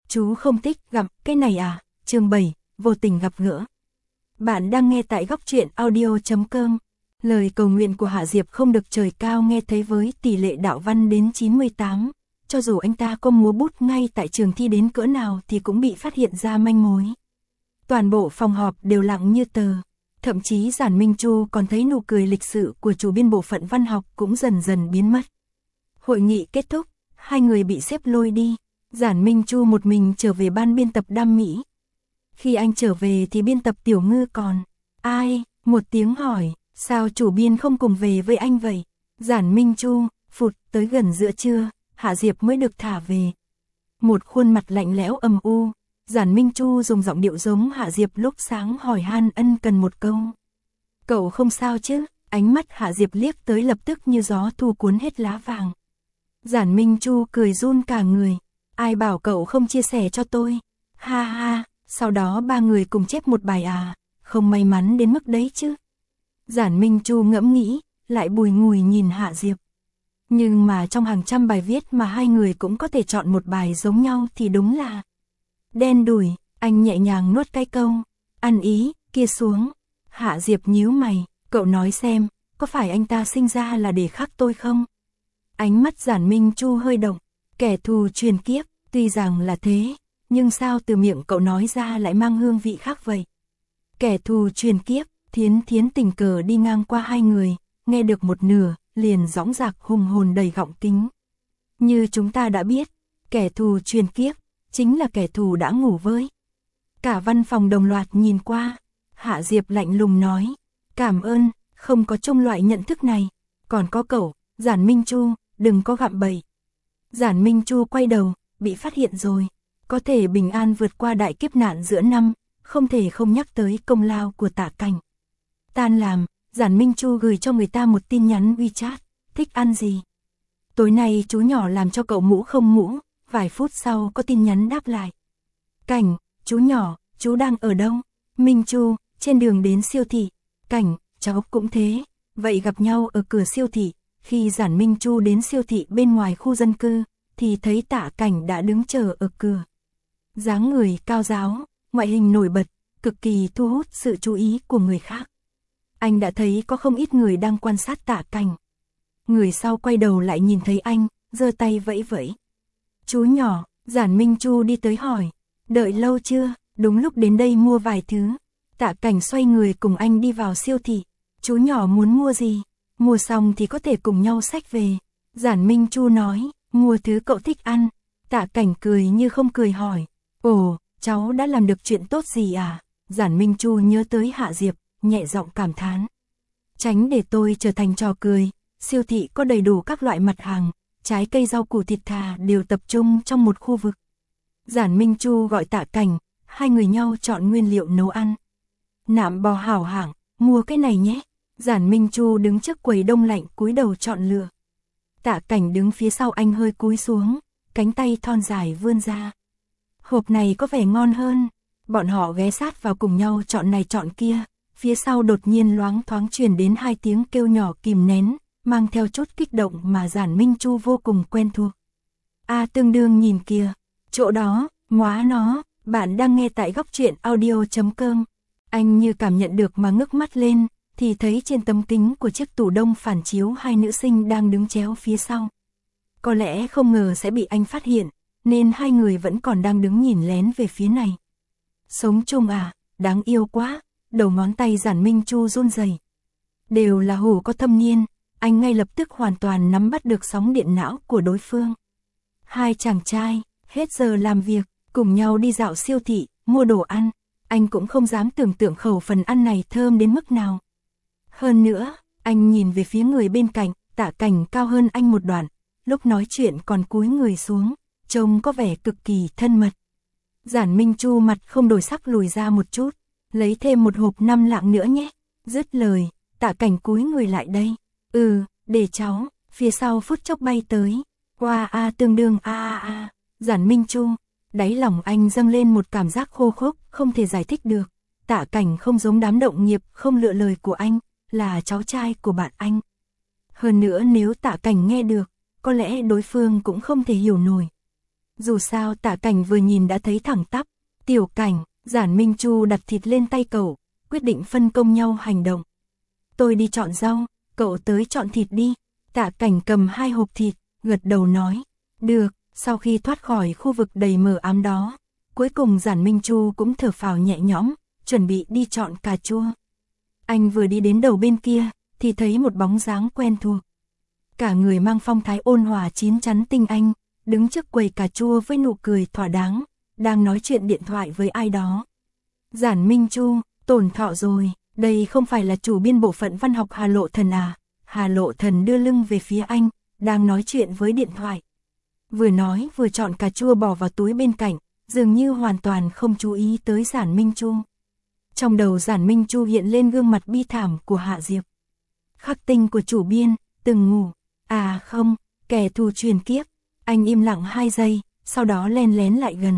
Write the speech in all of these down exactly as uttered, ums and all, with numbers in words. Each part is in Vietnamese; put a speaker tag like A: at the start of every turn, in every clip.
A: Chú không thích gặp cái này à? Chương bảy, vô tình gặp gỡ. Bạn đang nghe tại góc truyện audio chấm com. Lời cầu nguyện của Hạ Diệp không được trời cao nghe thấy với tỷ lệ đạo văn đến chín mươi tám. Cho dù anh ta có múa bút ngay tại trường thi đến cỡ nào thì cũng bị phát hiện ra manh mối. Toàn bộ phòng họp đều lặng như tờ. Thậm chí Giản Minh Chu còn thấy nụ cười lịch sự của chủ biên bộ phận văn học cũng dần dần biến mất. Hội nghị kết thúc, hai người bị xếp lôi đi. Giản Minh Chu một mình trở về ban biên tập Đam Mỹ. Khi anh trở về thì biên tập Tiểu Ngư còn. Ai? Một tiếng hỏi, sao chủ biên không cùng về với anh vậy? Giản Minh Chu, phụt, tới gần giữa trưa, Hạ Diệp mới được thả về. Một khuôn mặt lạnh lẽo âm u. Giản Minh Chu dùng giọng điệu giống Hạ Diệp lúc sáng hỏi han ân cần một câu. Cậu không sao chứ? Ánh mắt Hạ Diệp liếc tới lập tức như gió thu cuốn hết lá vàng. Giản Minh Chu cười run cả người. Ai bảo cậu không chia sẻ cho tôi? Ha ha, sau đó ba người cùng chép một bài à, không may mắn đến mức đấy chứ. Giản Minh Chu ngẫm nghĩ, lại bùi ngùi nhìn Hạ Diệp. Nhưng mà trong hàng trăm bài viết mà hai người cũng có thể chọn một bài giống nhau thì đúng là đen đủi. Anh nhẹ nhàng nuốt cái câu ăn ý kia xuống. Hạ Diệp nhíu mày, cậu nói xem, có phải anh ta sinh ra là để khắc tôi không? Ánh mắt Giản Minh Chu hơi động. Kẻ thù truyền kiếp, tuy rằng là thế, nhưng sao từ miệng cậu nói ra lại mang hương vị khác vậy? Kẻ thù truyền kiếp, Thiến Thiến tình cờ đi ngang qua hai người, nghe được một nửa, liền dõng dạc hùng hồn đầy gọng kính. Như chúng ta đã biết, kẻ thù truyền kiếp, chính là kẻ thù đã ngủ với. Cả văn phòng đồng loạt nhìn qua, Hạ Diệp lạnh lùng nói, cảm ơn, không có chung loại nhận thức này, còn có cậu, Giản Minh Chu, đừng có gặm bậy. Giản Minh Chu quay đầu, bị phát hiện rồi, có thể bình an vượt qua đại kiếp nạn giữa năm, không thể không nhắc tới công lao của Tạ Cảnh. Tan làm, Giản Minh Chu gửi cho người ta một tin nhắn WeChat, thích ăn gì? Tối nay chú nhỏ làm cho cậu mũ không mũ, vài phút sau có tin nhắn đáp lại. Cảnh, chú nhỏ, chú đang ở đâu? Minh Chu, trên đường đến siêu thị. Cảnh, cháu cũng thế, vậy gặp nhau ở cửa siêu thị. Khi Giản Minh Chu đến siêu thị bên ngoài khu dân cư, thì thấy Tạ Cảnh đã đứng chờ ở cửa. Dáng người cao ráo, ngoại hình nổi bật, cực kỳ thu hút sự chú ý của người khác. Anh đã thấy có không ít người đang quan sát Tạ Cảnh. Người sau quay đầu lại nhìn thấy anh, giơ tay vẫy vẫy. Chú nhỏ, Giản Minh Chu đi tới hỏi, đợi lâu chưa? Đúng lúc đến đây mua vài thứ. Tạ Cảnh xoay người cùng anh đi vào siêu thị. Chú nhỏ muốn mua gì? Mua xong thì có thể cùng nhau xách về. Giản Minh Chu nói, mua thứ cậu thích ăn. Tạ Cảnh cười như không cười hỏi, ồ, cháu đã làm được chuyện tốt gì à? Giản Minh Chu nhớ tới Hạ Diệp, nhẹ giọng cảm thán. Tránh để tôi trở thành trò cười, siêu thị có đầy đủ các loại mặt hàng, trái cây rau củ thịt thà đều tập trung trong một khu vực. Giản Minh Chu gọi Tạ Cảnh, hai người nhau chọn nguyên liệu nấu ăn. Nạm bò hảo hạng, mua cái này nhé. Giản Minh Chu đứng trước quầy đông lạnh cúi đầu chọn lựa. Tạ Cảnh đứng phía sau anh hơi cúi xuống, cánh tay thon dài vươn ra. Hộp này có vẻ ngon hơn. Bọn họ ghé sát vào cùng nhau chọn này chọn kia. Phía sau đột nhiên loáng thoáng truyền đến hai tiếng kêu nhỏ kìm nén, mang theo chút kích động mà Giản Minh Chu vô cùng quen thuộc. A tương đương nhìn kìa, chỗ đó, móa nó, bạn đang nghe tại góc truyện audio chấm com. Anh như cảm nhận được mà ngước mắt lên, thì thấy trên tấm kính của chiếc tủ đông phản chiếu hai nữ sinh đang đứng chéo phía sau. Có lẽ không ngờ sẽ bị anh phát hiện, nên hai người vẫn còn đang đứng nhìn lén về phía này. Sống chung à, đáng yêu quá, đầu ngón tay Giản Minh Chu run rẩy. Đều là hổ có thâm niên, anh ngay lập tức hoàn toàn nắm bắt được sóng điện não của đối phương. Hai chàng trai, hết giờ làm việc, cùng nhau đi dạo siêu thị, mua đồ ăn, anh cũng không dám tưởng tượng khẩu phần ăn này thơm đến mức nào. Hơn nữa, anh nhìn về phía người bên cạnh, Tạ Cảnh cao hơn anh một đoạn, lúc nói chuyện còn cúi người xuống, trông có vẻ cực kỳ thân mật. Giản Minh Chu mặt không đổi sắc lùi ra một chút, lấy thêm một hộp năm lạng nữa nhé. Dứt lời, Tạ Cảnh cúi người lại đây. Ừ, để cháu, phía sau phút chốc bay tới. Qua a tương đương a a a. Giản Minh Chu, đáy lòng anh dâng lên một cảm giác khô khốc, không thể giải thích được. Tạ Cảnh không giống đám động nghiệp, không lựa lời của anh, là cháu trai của bạn anh. Hơn nữa nếu Tạ Cảnh nghe được, có lẽ đối phương cũng không thể hiểu nổi. Dù sao Tạ Cảnh vừa nhìn đã thấy thẳng tắp. Tiểu Cảnh, Giản Minh Chu đặt thịt lên tay cậu, quyết định phân công nhau hành động. Tôi đi chọn rau, cậu tới chọn thịt đi. Tạ Cảnh cầm hai hộp thịt, gật đầu nói. Được, sau khi thoát khỏi khu vực đầy mờ ám đó, cuối cùng Giản Minh Chu cũng thở phào nhẹ nhõm, chuẩn bị đi chọn cà chua. Anh vừa đi đến đầu bên kia, thì thấy một bóng dáng quen thuộc. Cả người mang phong thái ôn hòa chín chắn tinh anh, đứng trước quầy cà chua với nụ cười thỏa đáng, đang nói chuyện điện thoại với ai đó. Giản Minh Chu, tổn thọ rồi, đây không phải là chủ biên bộ phận văn học Hà Lộ Thần à? Hà Lộ Thần đưa lưng về phía anh, đang nói chuyện với điện thoại. Vừa nói vừa chọn cà chua bỏ vào túi bên cạnh, dường như hoàn toàn không chú ý tới Giản Minh Chu. Trong đầu Giản Minh Chu hiện lên gương mặt bi thảm của Hạ Diệp. Khắc tinh của chủ biên, từng ngủ. À không, kẻ thù truyền kiếp. Anh im lặng hai giây, sau đó len lén lại gần.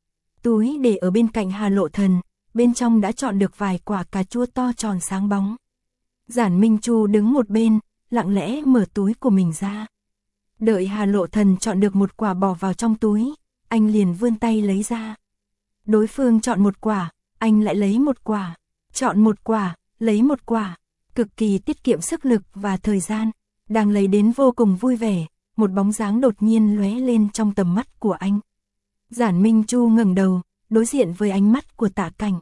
A: Túi để ở bên cạnh Hà Lộ Thần, bên trong đã chọn được vài quả cà chua to tròn sáng bóng. Giản Minh Chu đứng một bên, lặng lẽ mở túi của mình ra. Đợi Hà Lộ Thần chọn được một quả bỏ vào trong túi, anh liền vươn tay lấy ra. Đối phương chọn một quả, anh lại lấy một quả. Chọn một quả, lấy một quả. Cực kỳ tiết kiệm sức lực và thời gian. Đang lấy đến vô cùng vui vẻ, một bóng dáng đột nhiên lóe lên trong tầm mắt của anh. Giản Minh Chu ngẩng đầu, đối diện với ánh mắt của Tạ Cảnh.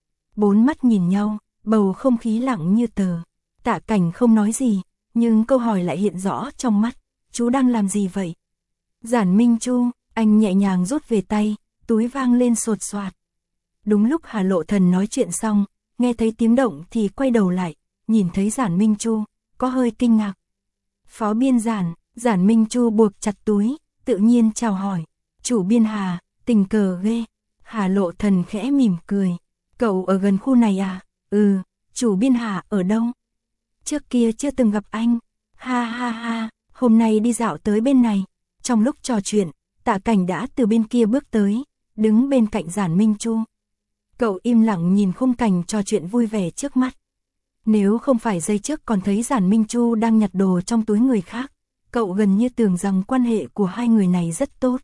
A: Bốn mắt nhìn nhau, bầu không khí lặng như tờ. Tạ Cảnh không nói gì, nhưng câu hỏi lại hiện rõ trong mắt. Chú đang làm gì vậy? Giản Minh Chu, anh nhẹ nhàng rút về tay, túi vang lên sột soạt. Đúng lúc Hà Lộ Thần nói chuyện xong, nghe thấy tiếng động thì quay đầu lại, nhìn thấy Giản Minh Chu, có hơi kinh ngạc. Phó biên Giản, Giản Minh Chu buộc chặt túi, tự nhiên chào hỏi. Chủ biên Hà, tình cờ ghê. Hà Lộ Thần khẽ mỉm cười. Cậu ở gần khu này à? Ừ, chủ biên Hà ở đâu? Trước kia chưa từng gặp anh. Ha ha ha, hôm nay đi dạo tới bên này. Trong lúc trò chuyện, Tạ Cảnh đã từ bên kia bước tới, đứng bên cạnh Giản Minh Chu. Cậu im lặng nhìn khung cảnh trò chuyện vui vẻ trước mắt. Nếu không phải giây trước còn thấy Giản Minh Chu đang nhặt đồ trong túi người khác, cậu gần như tưởng rằng quan hệ của hai người này rất tốt.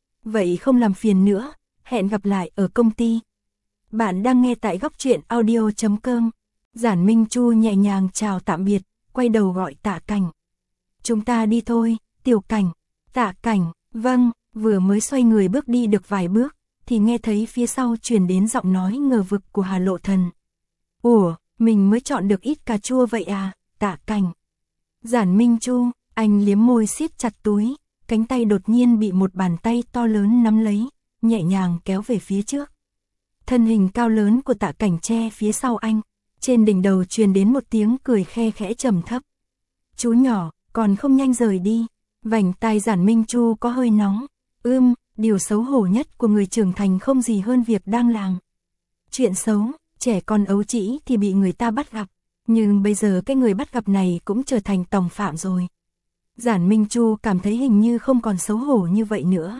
A: Vậy không làm phiền nữa, hẹn gặp lại ở công ty. Bạn đang nghe tại góc truyện audio chấm com. Giản Minh Chu nhẹ nhàng chào tạm biệt, quay đầu gọi Tạ Cảnh. Chúng ta đi thôi, Tiểu Cảnh. Tạ Cảnh, vâng, vừa mới xoay người bước đi được vài bước, thì nghe thấy phía sau truyền đến giọng nói ngờ vực của Hà Lộ Thần. Ủa, mình mới chọn được ít cà chua vậy à, Tạ Cảnh. Giản Minh Chu, anh liếm môi siết chặt túi, cánh tay đột nhiên bị một bàn tay to lớn nắm lấy, nhẹ nhàng kéo về phía trước. Thân hình cao lớn của Tạ Cảnh che phía sau anh, trên đỉnh đầu truyền đến một tiếng cười khe khẽ trầm thấp. Chú nhỏ, còn không nhanh rời đi. Vành tai Giản Minh Chu có hơi nóng. Ưm, điều xấu hổ nhất của người trưởng thành không gì hơn việc đang làm. Chuyện xấu, trẻ con ấu trĩ thì bị người ta bắt gặp. Nhưng bây giờ cái người bắt gặp này cũng trở thành tòng phạm rồi. Giản Minh Chu cảm thấy hình như không còn xấu hổ như vậy nữa.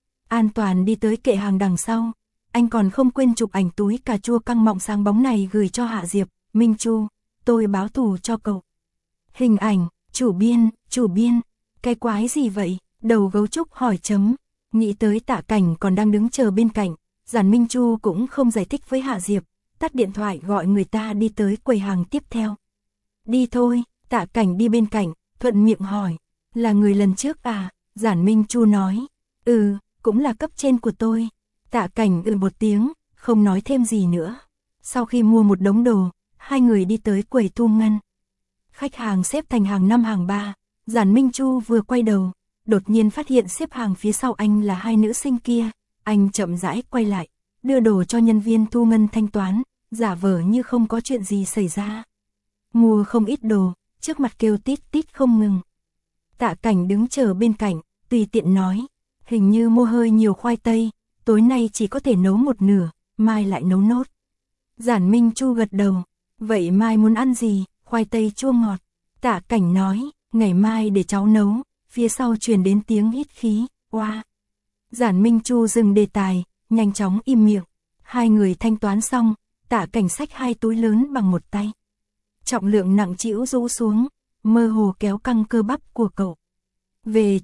A: An toàn đi tới kệ hàng đằng sau. Anh còn không quên chụp ảnh túi cà chua căng mọng sáng bóng này gửi cho Hạ Diệp. Minh Chu, tôi báo thù cho cậu. Hình ảnh, chủ biên, chủ biên. Cái quái gì vậy? Đầu gấu trúc hỏi chấm. Nghĩ tới Tạ Cảnh còn đang đứng chờ bên cạnh. Giản Minh Chu cũng không giải thích với Hạ Diệp. Tắt điện thoại gọi người ta đi tới quầy hàng tiếp theo. Đi thôi, Tạ Cảnh đi bên cạnh, thuận miệng hỏi. Là người lần trước à? Giản Minh Chu nói. Ừ, cũng là cấp trên của tôi. Tạ Cảnh ừ một tiếng, không nói thêm gì nữa. Sau khi mua một đống đồ, hai người đi tới quầy thu ngân. Khách hàng xếp thành hàng năm hàng ba. Giản Minh Chu vừa quay đầu, đột nhiên phát hiện xếp hàng phía sau anh là hai nữ sinh kia. Anh chậm rãi quay lại, đưa đồ cho nhân viên thu ngân thanh toán, giả vờ như không có chuyện gì xảy ra. Mua không ít đồ, trước mặt kêu tít tít không ngừng. Tạ Cảnh đứng chờ bên cạnh, tùy tiện nói, hình như mua hơi nhiều khoai tây, tối nay chỉ có thể nấu một nửa, mai lại nấu nốt. Giản Minh Chu gật đầu, vậy mai muốn ăn gì? Khoai tây chua ngọt. Tạ Cảnh nói, ngày mai để cháu nấu. Phía sau truyền đến tiếng hít khí, oa. Giản Minh Chu dừng đề tài, nhanh chóng im miệng. Hai người thanh toán xong, Tạ Cảnh xách hai túi lớn bằng một tay. Trọng lượng nặng trĩu rũ xuống, mơ hồ kéo căng cơ bắp của cậu. Về chứ,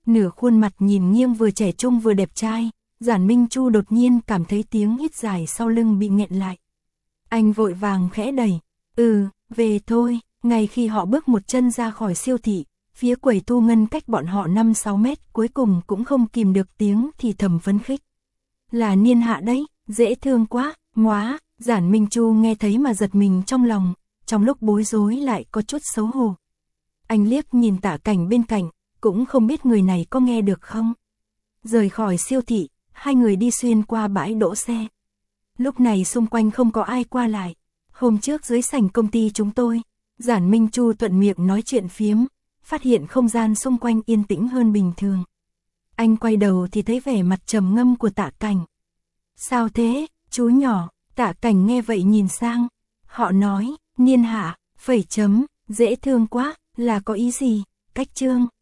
A: Nửa khuôn mặt nhìn nghiêng vừa trẻ trung vừa đẹp trai, Giản Minh Chu đột nhiên cảm thấy tiếng hít dài sau lưng bị nghẹn lại. Anh vội vàng khẽ đẩy, ừ, về thôi. Ngay khi họ bước một chân ra khỏi siêu thị, phía quầy thu ngân cách bọn họ năm sáu mét cuối cùng cũng không kìm được tiếng thì thầm phấn khích. Là Niên Hạ đấy, dễ thương quá, móa. Giản Minh Chu nghe thấy mà giật mình trong lòng, trong lúc bối rối lại có chút xấu hổ. Anh liếc nhìn Tạ Cảnh bên cạnh, cũng không biết người này có nghe được không. Rời khỏi siêu thị, hai người đi xuyên qua bãi đỗ xe. Lúc này xung quanh không có ai qua lại. Hôm trước dưới sảnh công ty chúng tôi, Giản Minh Chu thuận miệng nói chuyện phiếm, phát hiện không gian xung quanh yên tĩnh hơn bình thường. Anh quay đầu thì thấy vẻ mặt trầm ngâm của Tạ Cảnh. Sao thế, chú nhỏ? Tạ Cảnh nghe vậy nhìn sang. Họ nói, Niên Hạ, phẩy chấm, dễ thương quá, là có ý gì? Cách trương.